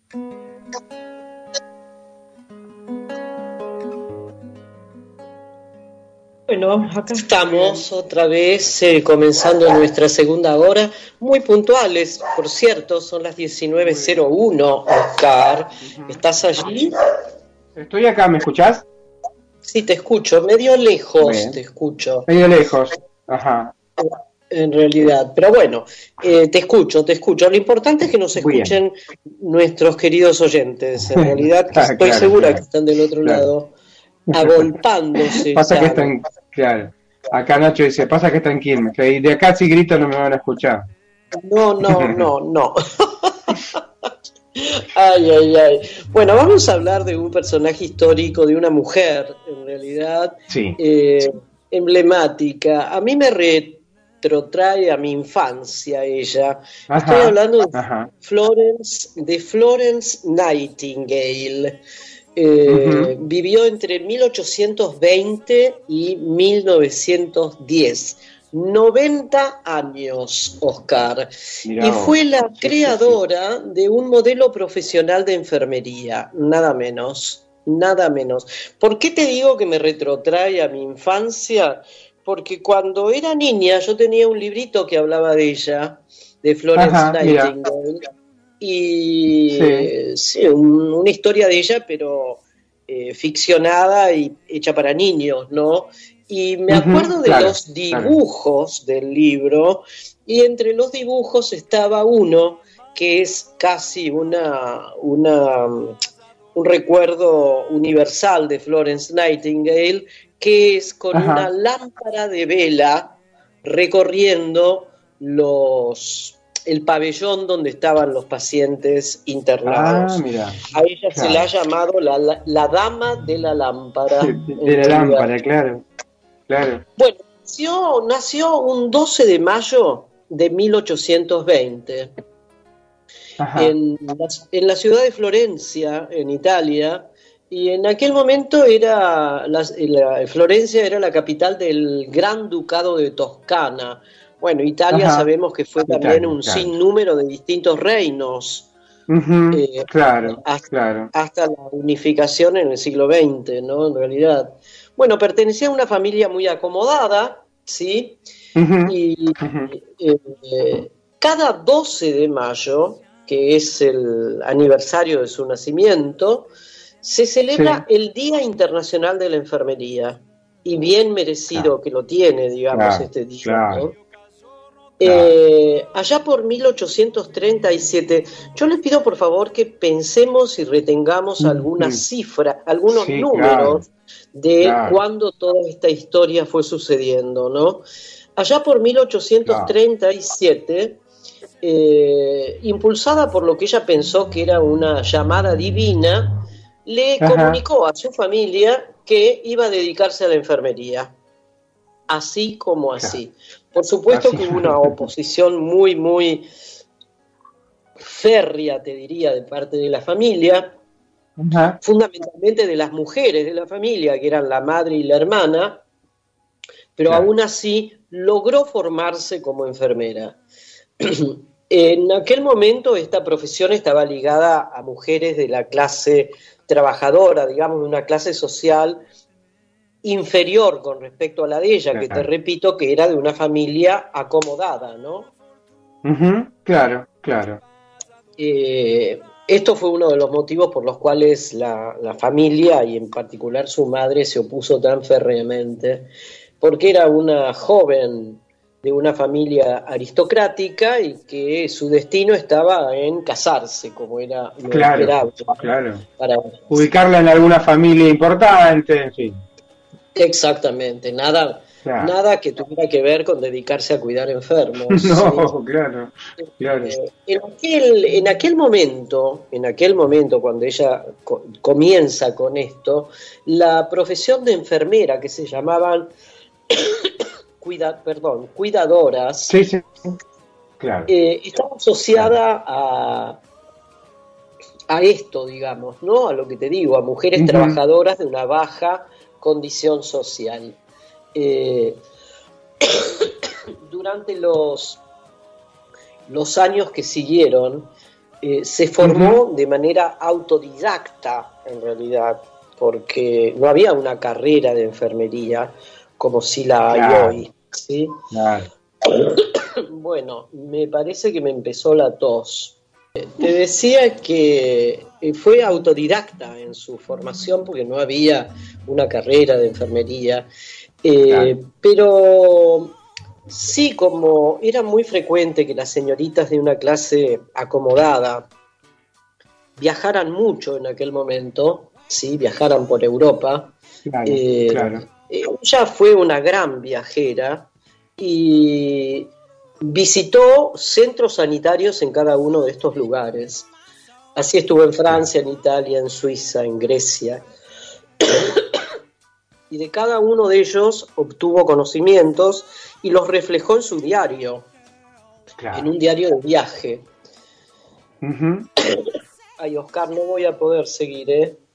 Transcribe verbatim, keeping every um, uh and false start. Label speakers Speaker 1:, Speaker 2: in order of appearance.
Speaker 1: Bueno, acá estamos otra vez eh, comenzando nuestra segunda hora, muy puntuales, por cierto, son las diecinueve cero uno, Oscar. ¿Estás allí?
Speaker 2: Estoy acá, ¿me escuchás?
Speaker 1: Sí, te escucho, medio lejos
Speaker 2: Bien.
Speaker 1: te escucho.
Speaker 2: Medio lejos, ajá.
Speaker 1: En realidad, pero bueno, eh, te escucho, te escucho. Lo importante es que nos escuchen Bien. nuestros queridos oyentes. En realidad, que estoy claro, segura claro. que están del otro claro. lado, agolpándose.
Speaker 2: Pasa ya. que están, claro. Acá Nacho dice, pasa que están Quilmes, que de acá si grito no me van a escuchar.
Speaker 1: No, no, no, no. Ay, ay, ay. Bueno, vamos a hablar de un personaje histórico, de una mujer, en realidad,
Speaker 2: sí.
Speaker 1: eh, emblemática. A mí me retrotrae a mi infancia ella. Ajá, Estoy hablando de ajá. Florence, de Florence Nightingale. Eh, uh-huh. Vivió entre mil ochocientos veinte y mil novecientos diez. noventa años, Oscar. Mirá, y fue la sí, creadora sí, sí. de un modelo profesional de enfermería, nada menos, nada menos. ¿Por qué te digo que me retrotrae a mi infancia? Porque cuando era niña yo tenía un librito que hablaba de ella, de Florence Ajá, Nightingale, mira. y sí. Sí, un, una historia de ella, pero eh, ficcionada y hecha para niños, ¿no? Y me acuerdo uh-huh, de claro, los dibujos claro. del libro, y entre los dibujos estaba uno que es casi una, una, un recuerdo universal de Florence Nightingale, que es con Ajá. una lámpara de vela recorriendo los... el pabellón donde estaban los pacientes internados.
Speaker 2: Ah, mira.
Speaker 1: A ella claro. se la ha llamado la, la, la dama de la lámpara.
Speaker 2: De, de la lámpara, claro. Claro.
Speaker 1: Bueno, nació, nació un doce de mayo de mil ochocientos veinte en la, en la ciudad de Florencia, en Italia, y en aquel momento era la, la, Florencia era la capital del Gran Ducado de Toscana. Bueno, Italia Ajá. sabemos que fue también Italia, un claro. sinnúmero de distintos reinos.
Speaker 2: Uh-huh, eh, claro,
Speaker 1: hasta,
Speaker 2: claro.
Speaker 1: hasta la unificación en el siglo veinte, ¿no? En realidad. Bueno, pertenecía a una familia muy acomodada, ¿sí? Uh-huh, y uh-huh. Eh, cada doce de mayo, que es el aniversario de su nacimiento, se celebra sí. el Día Internacional de la Enfermería. Y bien merecido claro. que lo tiene, digamos, claro, este día, claro. ¿no? Eh, allá por mil ochocientos treinta y siete, yo les pido por favor que pensemos y retengamos algunas uh-huh. cifras, algunos sí, números claro. de claro. cuándo toda esta historia fue sucediendo, ¿no? Allá por mil ochocientos treinta y siete, claro. eh, impulsada por lo que ella pensó que era una llamada divina, le Ajá. comunicó a su familia que iba a dedicarse a la enfermería, así como así. Claro. Por supuesto así. que hubo una oposición muy, muy férrea, te diría, de parte de la familia, Ajá. fundamentalmente de las mujeres de la familia, que eran la madre y la hermana, pero claro. aún así logró formarse como enfermera. En aquel momento esta profesión estaba ligada a mujeres de la clase trabajadora, digamos, de una clase social inferior con respecto a la de ella, claro. que te repito que era de una familia acomodada, ¿no?
Speaker 2: Uh-huh. Claro, claro.
Speaker 1: Eh, esto fue uno de los motivos por los cuales la, la familia, y en particular su madre, se opuso tan férreamente, porque era una joven de una familia aristocrática y que su destino estaba en casarse, como era lo
Speaker 2: claro,
Speaker 1: esperable.
Speaker 2: Claro,
Speaker 1: para
Speaker 2: ubicarla en alguna familia importante, en fin.
Speaker 1: Exactamente, nada, claro. nada que tuviera que ver con dedicarse a cuidar enfermos.
Speaker 2: No,
Speaker 1: ¿sí?
Speaker 2: claro, claro.
Speaker 1: Eh, en, aquel, en aquel momento, en aquel momento cuando ella co- comienza con esto, la profesión de enfermera, que se llamaban cuida, perdón, cuidadoras,
Speaker 2: sí, sí. Claro.
Speaker 1: Eh, estaba asociada a a esto, digamos, ¿no? A lo que te digo, a mujeres uh-huh. trabajadoras de una baja condición social. Eh, durante los, los años que siguieron, eh, se formó uh-huh. de manera autodidacta, en realidad, porque no había una carrera de enfermería como si la hay claro. hoy, ¿sí? Claro. Bueno, me parece que me empezó la tos. Te decía que fue autodidacta en su formación porque no había una carrera de enfermería, eh, claro. pero sí, como era muy frecuente que las señoritas de una clase acomodada viajaran mucho en aquel momento, sí, viajaran por Europa, claro, eh, claro. ella fue una gran viajera y visitó centros sanitarios en cada uno de estos lugares. Así estuvo en Francia, en Italia, en Suiza, en Grecia. Y de cada uno de ellos obtuvo conocimientos y los reflejó en su diario, claro. en un diario de viaje. Uh-huh. Ay, Oscar, no voy a poder seguir, ¿eh?